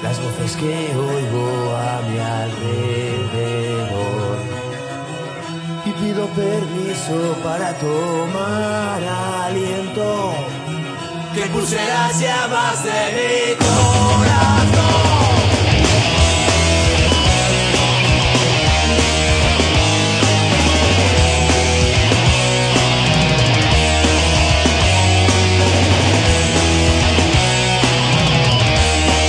las voces que oigo a mi alrededor. Y pido permiso para tomar aliento, que pulse las llamas de mi corazón.